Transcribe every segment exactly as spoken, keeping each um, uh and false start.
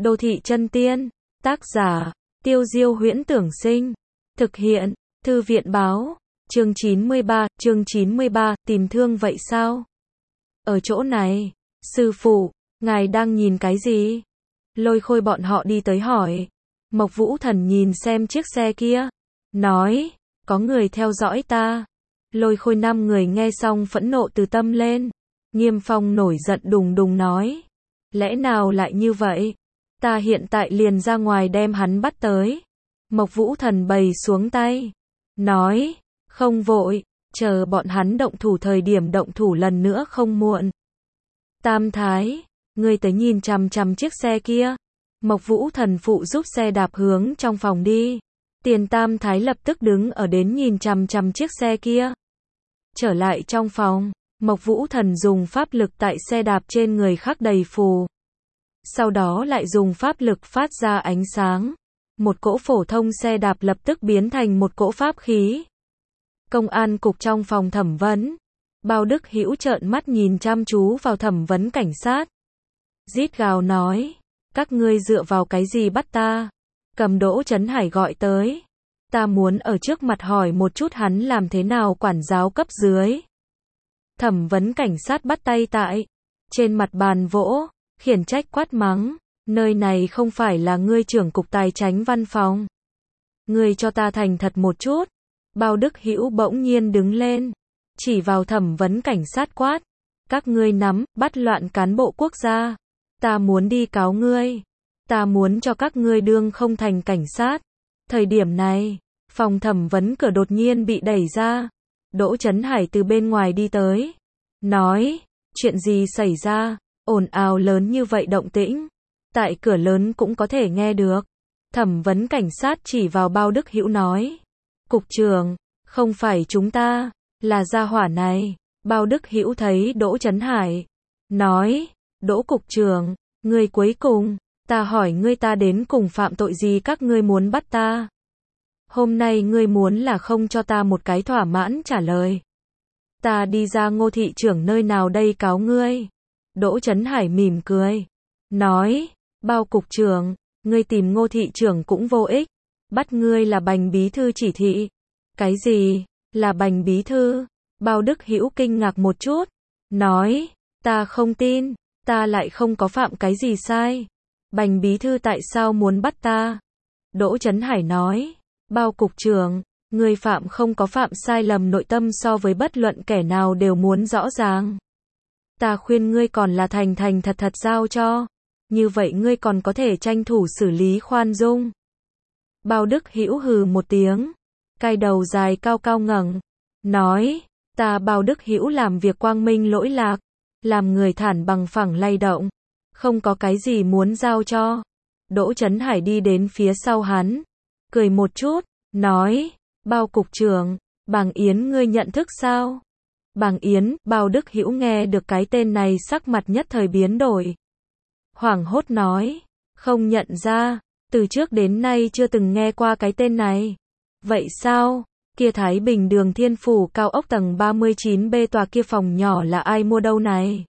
Đô thị chân tiên, tác giả, Tiêu Diêu Huyễn Tưởng Sinh, thực hiện, Thư viện báo, chương chín mươi ba, chương chín mươi ba, tìm thương vậy sao? Ở chỗ này, sư phụ, ngài đang nhìn cái gì? Lôi Khôi bọn họ đi tới hỏi. Mộc Vũ Thần nhìn xem chiếc xe kia, nói, có người theo dõi ta. Lôi Khôi năm người nghe xong phẫn nộ từ tâm lên. Nghiêm Phong nổi giận đùng đùng nói, lẽ nào lại như vậy? Ta hiện tại liền ra ngoài đem hắn bắt tới. Mộc Vũ Thần bày xuống tay, nói, không vội, chờ bọn hắn động thủ thời điểm động thủ lần nữa không muộn. Tam Thái, ngươi tới nhìn chằm chằm chiếc xe kia. Mộc Vũ Thần phụ giúp xe đạp hướng trong phòng đi. Tiền Tam Thái lập tức đứng ở đến nhìn chằm chằm chiếc xe kia. Trở lại trong phòng, Mộc Vũ Thần dùng pháp lực tại xe đạp trên người khắc đầy phù. Sau đó lại dùng pháp lực phát ra ánh sáng. Một cỗ phổ thông xe đạp lập tức biến thành một cỗ pháp khí. Công an cục trong phòng thẩm vấn. Bao Đức Hữu trợn mắt nhìn chăm chú vào thẩm vấn cảnh sát. Rít gào nói, các ngươi dựa vào cái gì bắt ta? Cầm Đỗ Chấn Hải gọi tới. Ta muốn ở trước mặt hỏi một chút hắn làm thế nào quản giáo cấp dưới. Thẩm vấn cảnh sát bắt tay tại trên mặt bàn vỗ, khiển trách quát mắng, nơi này không phải là ngươi trưởng cục tài chánh văn phòng. Ngươi cho ta thành thật một chút. Bao Đức Hữu bỗng nhiên đứng lên, chỉ vào thẩm vấn cảnh sát quát, các ngươi nắm, bắt loạn cán bộ quốc gia. Ta muốn đi cáo ngươi. Ta muốn cho các ngươi đương không thành cảnh sát. Thời điểm này, phòng thẩm vấn cửa đột nhiên bị đẩy ra. Đỗ Chấn Hải từ bên ngoài đi tới. Nói, chuyện gì xảy ra? Ồn ào lớn như vậy động tĩnh. Tại cửa lớn cũng có thể nghe được. Thẩm vấn cảnh sát chỉ vào Bao Đức Hữu nói. Cục trưởng, không phải chúng ta, là gia hỏa này. Bao Đức Hữu thấy Đỗ Chấn Hải. Nói, Đỗ cục trưởng, ngươi cuối cùng, ta hỏi ngươi ta đến cùng phạm tội gì các ngươi muốn bắt ta? Hôm nay ngươi muốn là không cho ta một cái thỏa mãn trả lời. Ta đi ra Ngô thị trưởng nơi nào đây cáo ngươi? Đỗ Chấn Hải mỉm cười. Nói, Bao cục trưởng, ngươi tìm Ngô thị trưởng cũng vô ích. Bắt ngươi là Bành bí thư chỉ thị. Cái gì? Là Bành bí thư? Bao Đức Hữu kinh ngạc một chút. Nói, ta không tin. Ta lại không có phạm cái gì sai. Bành bí thư tại sao muốn bắt ta? Đỗ Chấn Hải nói, Bao cục trưởng, ngươi phạm không có phạm sai lầm nội tâm so với bất luận kẻ nào đều muốn rõ ràng. Ta khuyên ngươi còn là thành thành thật thật giao cho. Như vậy ngươi còn có thể tranh thủ xử lý khoan dung. Bao Đức Hữu hừ một tiếng. Cai đầu dài cao cao ngẩng. Nói, ta Bao Đức Hữu làm việc quang minh lỗi lạc. Làm người thản bằng phẳng lay động. Không có cái gì muốn giao cho. Đỗ Chấn Hải đi đến phía sau hắn. Cười một chút. Nói, Bao cục trưởng, Bàng Yến ngươi nhận thức sao? Bàng Yến, Bao Đức Hữu nghe được cái tên này sắc mặt nhất thời biến đổi. Hoảng hốt nói, không nhận ra, từ trước đến nay chưa từng nghe qua cái tên này. Vậy sao? Kia Thái Bình đường Thiên Phủ cao ốc tầng ba mươi chín B tòa kia phòng nhỏ là ai mua đâu này?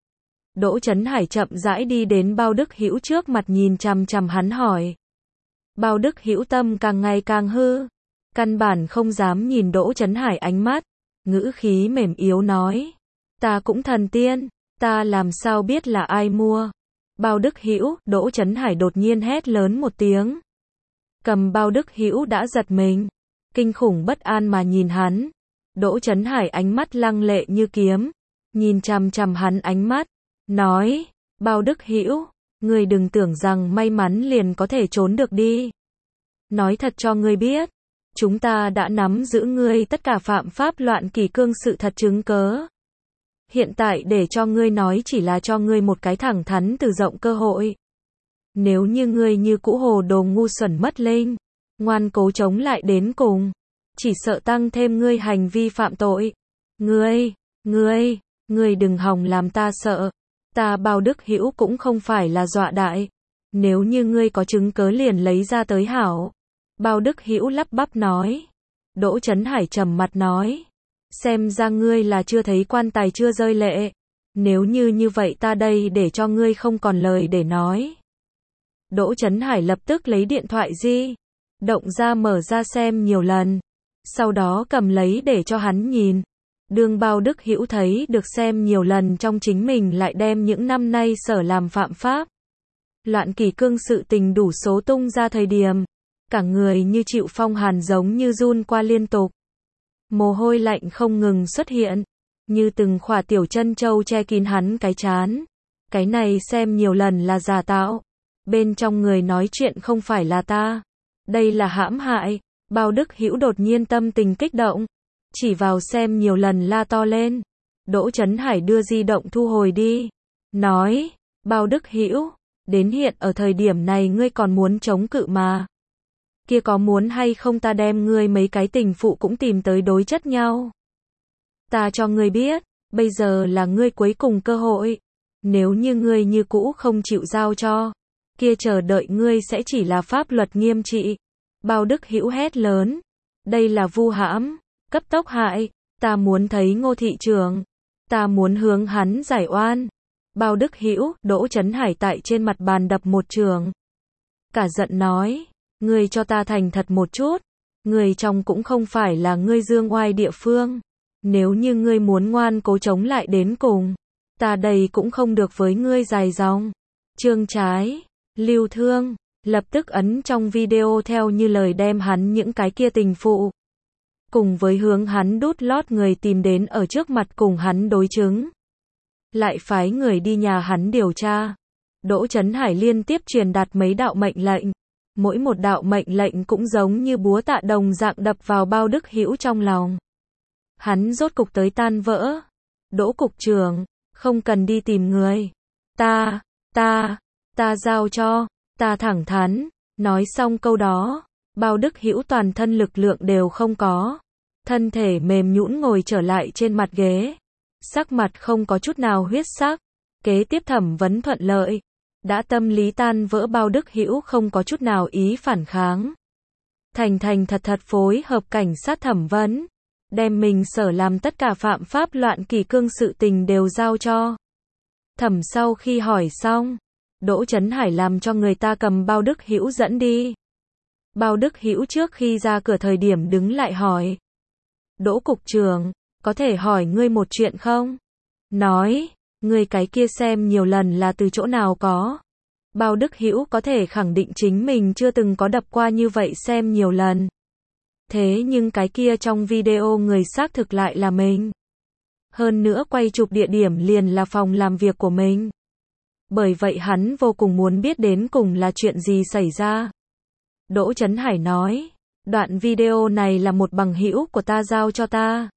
Đỗ Chấn Hải chậm rãi đi đến Bao Đức Hữu trước mặt nhìn chằm chằm hắn hỏi. Bao Đức Hữu tâm càng ngày càng hư, căn bản không dám nhìn Đỗ Chấn Hải ánh mắt, ngữ khí mềm yếu nói, ta cũng thần tiên, ta làm sao biết là ai mua? Bao Đức Hữu, Đỗ Chấn Hải đột nhiên hét lớn một tiếng. Cầm Bao Đức Hữu đã giật mình, kinh khủng bất an mà nhìn hắn. Đỗ Chấn Hải ánh mắt lăng lệ như kiếm, nhìn chằm chằm hắn ánh mắt, nói, Bao Đức Hữu, ngươi đừng tưởng rằng may mắn liền có thể trốn được đi. Nói thật cho ngươi biết, chúng ta đã nắm giữ ngươi tất cả phạm pháp loạn kỷ cương sự thật chứng cớ. Hiện tại để cho ngươi nói chỉ là cho ngươi một cái thẳng thắn từ rộng cơ hội. Nếu như ngươi như cũ hồ đồ ngu xuẩn mất linh, ngoan cố chống lại đến cùng, chỉ sợ tăng thêm ngươi hành vi phạm tội. Ngươi, ngươi, ngươi đừng hòng làm ta sợ. Ta Bao Đức Hữu cũng không phải là dọa đại. Nếu như ngươi có chứng cớ liền lấy ra tới hảo. Bao Đức Hữu lắp bắp nói. Đỗ Chấn Hải trầm mặt nói. Xem ra ngươi là chưa thấy quan tài chưa rơi lệ. Nếu như như vậy ta đây để cho ngươi không còn lời để nói. Đỗ Chấn Hải lập tức lấy điện thoại di động ra mở ra xem nhiều lần. Sau đó cầm lấy để cho hắn nhìn. Đương Bao Đức Hữu thấy được xem nhiều lần trong chính mình lại đem những năm nay sở làm phạm pháp. Loạn kỷ cương sự tình đủ số tung ra thời điểm. Cả người như chịu phong hàn giống như run qua liên tục. Mồ hôi lạnh không ngừng xuất hiện. Như từng khỏa tiểu chân châu che kín hắn cái chán. Cái này xem nhiều lần là giả tạo. Bên trong người nói chuyện không phải là ta. Đây là hãm hại. Bao Đức Hữu đột nhiên tâm tình kích động. Chỉ vào xem nhiều lần la to lên. Đỗ Chấn Hải đưa di động thu hồi đi. Nói, Bao Đức Hữu, đến hiện ở thời điểm này ngươi còn muốn chống cự mà. Kia có muốn hay không ta đem ngươi mấy cái tình phụ cũng tìm tới đối chất nhau. Ta cho ngươi biết, bây giờ là ngươi cuối cùng cơ hội. Nếu như ngươi như cũ không chịu giao cho, kia chờ đợi ngươi sẽ chỉ là pháp luật nghiêm trị. Bao Đức Hữu hét lớn. Đây là vu hãm, cấp tốc hại. Ta muốn thấy Ngô thị trưởng. Ta muốn hướng hắn giải oan. Bao Đức Hữu, Đỗ Chấn Hải tại trên mặt bàn đập một trường. Cả giận nói. Ngươi cho ta thành thật một chút. Ngươi trong cũng không phải là ngươi dương oai địa phương. Nếu như ngươi muốn ngoan cố chống lại đến cùng, ta đây cũng không được với ngươi dài dòng. Trương Trái, Lưu Thương, lập tức ấn trong video theo như lời đem hắn những cái kia tình phụ. Cùng với hướng hắn đút lót người tìm đến ở trước mặt cùng hắn đối chứng. Lại phái người đi nhà hắn điều tra. Đỗ Chấn Hải liên tiếp truyền đạt mấy đạo mệnh lệnh. Mỗi một đạo mệnh lệnh cũng giống như búa tạ đồng dạng đập vào Bao Đức Hữu trong lòng. Hắn rốt cục tới tan vỡ. Đỗ cục trưởng, không cần đi tìm người. Ta, ta, ta giao cho, ta thẳng thắn. Nói xong câu đó, Bao Đức Hữu toàn thân lực lượng đều không có. Thân thể mềm nhũn ngồi trở lại trên mặt ghế. Sắc mặt không có chút nào huyết sắc. Kế tiếp thẩm vấn thuận lợi. Đã tâm lý tan vỡ Bao Đức Hữu không có chút nào ý phản kháng. Thành thành thật thật phối hợp cảnh sát thẩm vấn. Đem mình sở làm tất cả phạm pháp loạn kỷ cương sự tình đều giao cho. Thẩm sau khi hỏi xong, Đỗ Chấn Hải làm cho người ta cầm Bao Đức Hữu dẫn đi. Bao Đức Hữu trước khi ra cửa thời điểm đứng lại hỏi. Đỗ cục trưởng, có thể hỏi ngươi một chuyện không? Nói, ngươi cái kia xem nhiều lần là từ chỗ nào có? Bao Đức Hữu có thể khẳng định chính mình chưa từng có đập qua như vậy xem nhiều lần. Thế nhưng cái kia trong video người xác thực lại là mình. Hơn nữa quay chụp địa điểm liền là phòng làm việc của mình. Bởi vậy hắn vô cùng muốn biết đến cùng là chuyện gì xảy ra. Đỗ Chấn Hải nói, đoạn video này là một bằng hữu của ta giao cho ta.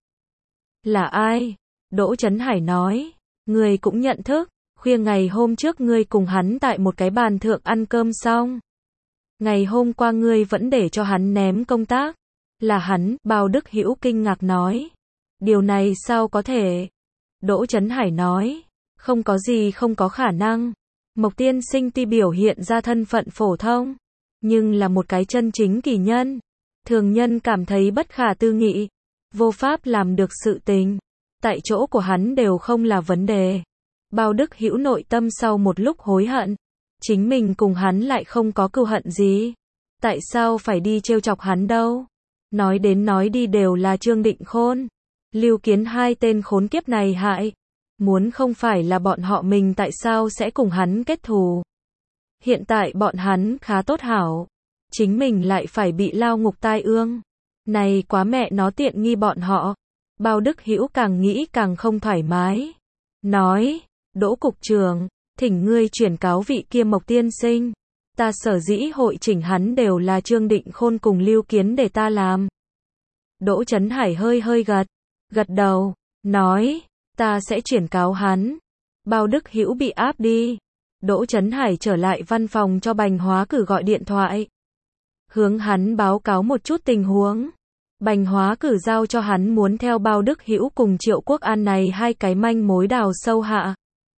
Là ai? Đỗ Chấn Hải nói, người cũng nhận thức, khuya ngày hôm trước ngươi cùng hắn tại một cái bàn thượng ăn cơm xong. Ngày hôm qua ngươi vẫn để cho hắn ném công tác. Là hắn, Bao Đức Hữu kinh ngạc nói. Điều này sao có thể? Đỗ Chấn Hải nói, không có gì không có khả năng. Mộc tiên sinh tuy biểu hiện ra thân phận phổ thông, nhưng là một cái chân chính kỳ nhân. Thường nhân cảm thấy bất khả tư nghị, vô pháp làm được sự tình. Tại chỗ của hắn đều không là vấn đề. Bao Đức Hữu nội tâm sau một lúc hối hận. Chính mình cùng hắn lại không có cừu hận gì. Tại sao phải đi trêu chọc hắn đâu? Nói đến nói đi đều là Trương Định Khôn. Lưu Kiến hai tên khốn kiếp này hại. Muốn không phải là bọn họ mình tại sao sẽ cùng hắn kết thù. Hiện tại bọn hắn khá tốt hảo. Chính mình lại phải bị lao ngục tai ương. Này quá mẹ nó tiện nghi bọn họ. Bao Đức Hữu càng nghĩ càng không thoải mái. Nói, Đỗ cục trưởng, thỉnh ngươi chuyển cáo vị kia Mộc tiên sinh. Ta sở dĩ hội chỉnh hắn đều là Trương Định Khôn cùng Lưu Kiến để ta làm. Đỗ Chấn Hải hơi hơi gật, gật đầu, nói, ta sẽ chuyển cáo hắn. Bao Đức Hữu bị áp đi. Đỗ Chấn Hải trở lại văn phòng cho Bành Hóa Cử gọi điện thoại. Hướng hắn báo cáo một chút tình huống. Bành Hóa Cử giao cho hắn muốn theo Bao Đức Hữu cùng Triệu Quốc An này hai cái manh mối đào sâu hạ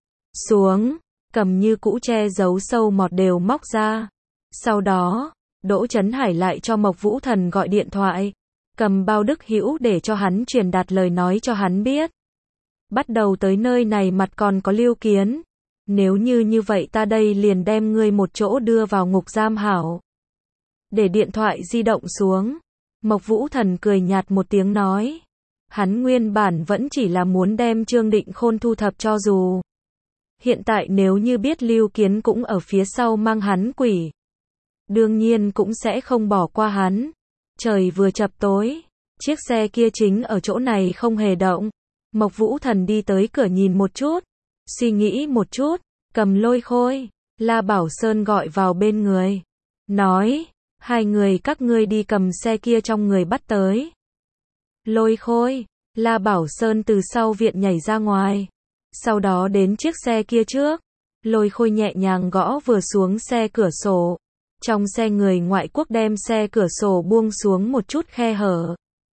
xuống, cầm như cũ che giấu sâu mọt đều móc ra. Sau đó, Đỗ Chấn Hải lại cho Mộc Vũ Thần gọi điện thoại, cầm Bao Đức Hữu để cho hắn truyền đạt lời nói cho hắn biết. Bắt đầu tới nơi này mặt còn có Lưu Kiến. Nếu như như vậy ta đây liền đem ngươi một chỗ đưa vào ngục giam hảo. Để điện thoại di động xuống. Mộc Vũ Thần cười nhạt một tiếng nói. Hắn nguyên bản vẫn chỉ là muốn đem Trương Định Khôn thu thập cho dù. Hiện tại nếu như biết Lưu Kiến cũng ở phía sau mang hắn quỷ. Đương nhiên cũng sẽ không bỏ qua hắn. Trời vừa chập tối. Chiếc xe kia chính ở chỗ này không hề động. Mộc Vũ Thần đi tới cửa nhìn một chút. Suy nghĩ một chút. Cầm Lôi Khôi. La Bảo Sơn gọi vào bên người. Nói. Hai người các ngươi đi cầm xe kia trong người bắt tới. Lôi Khôi. La Bảo Sơn từ sau viện nhảy ra ngoài. Sau đó đến chiếc xe kia trước. Lôi Khôi nhẹ nhàng gõ vừa xuống xe cửa sổ. Trong xe người ngoại quốc đem xe cửa sổ buông xuống một chút khe hở.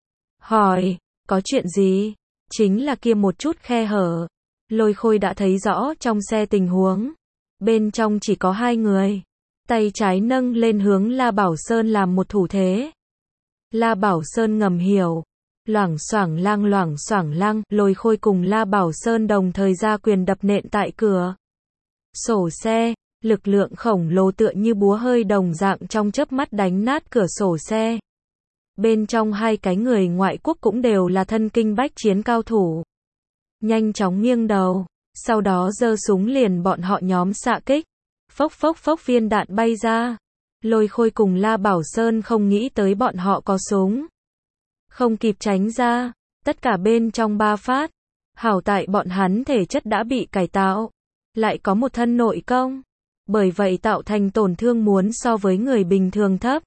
Hỏi, có chuyện gì? Chính là kia một chút khe hở. Lôi Khôi đã thấy rõ trong xe tình huống. Bên trong chỉ có hai người. Tay trái nâng lên hướng La Bảo Sơn làm một thủ thế. La Bảo Sơn ngầm hiểu. Loảng xoảng lang loảng xoảng lang, Lôi Khôi cùng La Bảo Sơn đồng thời ra quyền đập nện tại cửa sổ xe, lực lượng khổng lồ tựa như búa hơi đồng dạng trong chớp mắt đánh nát cửa sổ xe. Bên trong hai cái người ngoại quốc cũng đều là thân kinh bách chiến cao thủ. Nhanh chóng nghiêng đầu, sau đó giơ súng liền bọn họ nhóm xạ kích. Phốc phốc phốc viên đạn bay ra. Lôi Khôi cùng La Bảo Sơn không nghĩ tới bọn họ có súng. Không kịp tránh ra, tất cả bên trong ba phát. Hảo tại bọn hắn thể chất đã bị cải tạo, lại có một thân nội công. Bởi vậy tạo thành tổn thương muốn so với người bình thường thấp.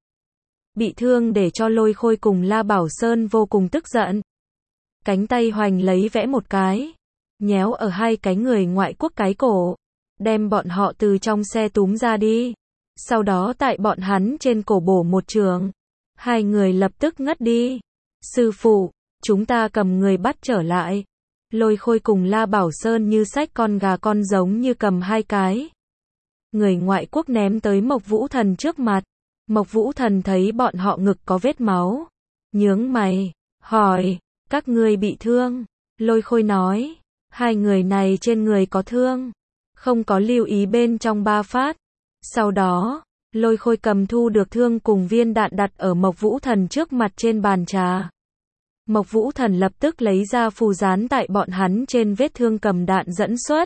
Bị thương để cho Lôi Khôi cùng La Bảo Sơn vô cùng tức giận. Cánh tay hoành lấy vẽ một cái. Nhéo ở hai cái người ngoại quốc cái cổ. Đem bọn họ từ trong xe túm ra đi. Sau đó tại bọn hắn trên cổ bổ một trường. Hai người lập tức ngất đi. Sư phụ, chúng ta cầm người bắt trở lại. Lôi Khôi cùng La Bảo Sơn như xách con gà con giống như cầm hai cái. Người ngoại quốc ném tới Mộc Vũ Thần trước mặt. Mộc Vũ Thần thấy bọn họ ngực có vết máu. Nhướng mày, hỏi, các ngươi bị thương? Lôi Khôi nói, hai người này trên người có thương. Không có lưu ý bên trong ba phát. Sau đó, Lôi Khôi cầm thu được thương cùng viên đạn đặt ở Mộc Vũ Thần trước mặt trên bàn trà. Mộc Vũ Thần lập tức lấy ra phù dán tại bọn hắn trên vết thương cầm đạn dẫn xuất.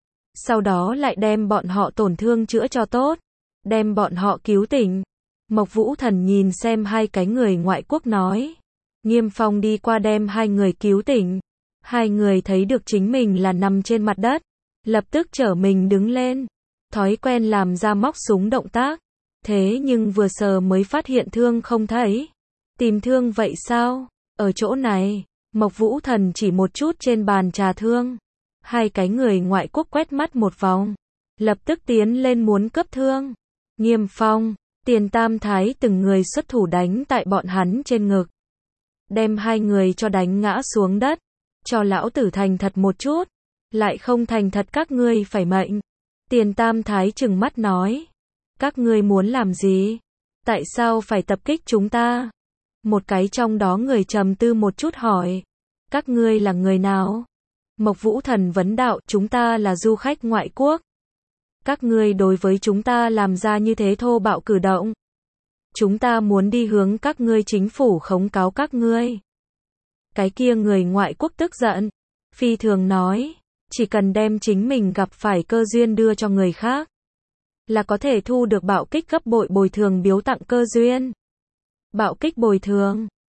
Sau đó lại đem bọn họ tổn thương chữa cho tốt. Đem bọn họ cứu tỉnh. Mộc Vũ Thần nhìn xem hai cái người ngoại quốc nói. Nghiêm Phong đi qua đem hai người cứu tỉnh. Hai người thấy được chính mình là nằm trên mặt đất. Lập tức trở mình đứng lên. Thói quen làm ra móc súng động tác. Thế nhưng vừa sờ mới phát hiện thương không thấy. Tìm thương vậy sao? Ở chỗ này. Mộc Vũ Thần chỉ một chút trên bàn trà thương. Hai cái người ngoại quốc quét mắt một vòng. Lập tức tiến lên muốn cấp thương. Nghiêm Phong, Tiền Tam Thái từng người xuất thủ đánh tại bọn hắn trên ngực. Đem hai người cho đánh ngã xuống đất. Cho lão tử thành thật một chút. Lại không thành thật các ngươi phải mệnh. Tiền Tam Thái trừng mắt nói. Các ngươi muốn làm gì? Tại sao phải tập kích chúng ta? Một cái trong đó người trầm tư một chút hỏi. Các ngươi là người nào? Mộc Vũ Thần vấn đạo, chúng ta là du khách ngoại quốc. Các ngươi đối với chúng ta làm ra như thế thô bạo cử động. Chúng ta muốn đi hướng các ngươi chính phủ khống cáo các ngươi. Cái kia người ngoại quốc tức giận. Phi thường nói, chỉ cần đem chính mình gặp phải cơ duyên đưa cho người khác. Là có thể thu được bạo kích gấp bội bồi thường biếu tặng cơ duyên. Bạo kích bồi thường.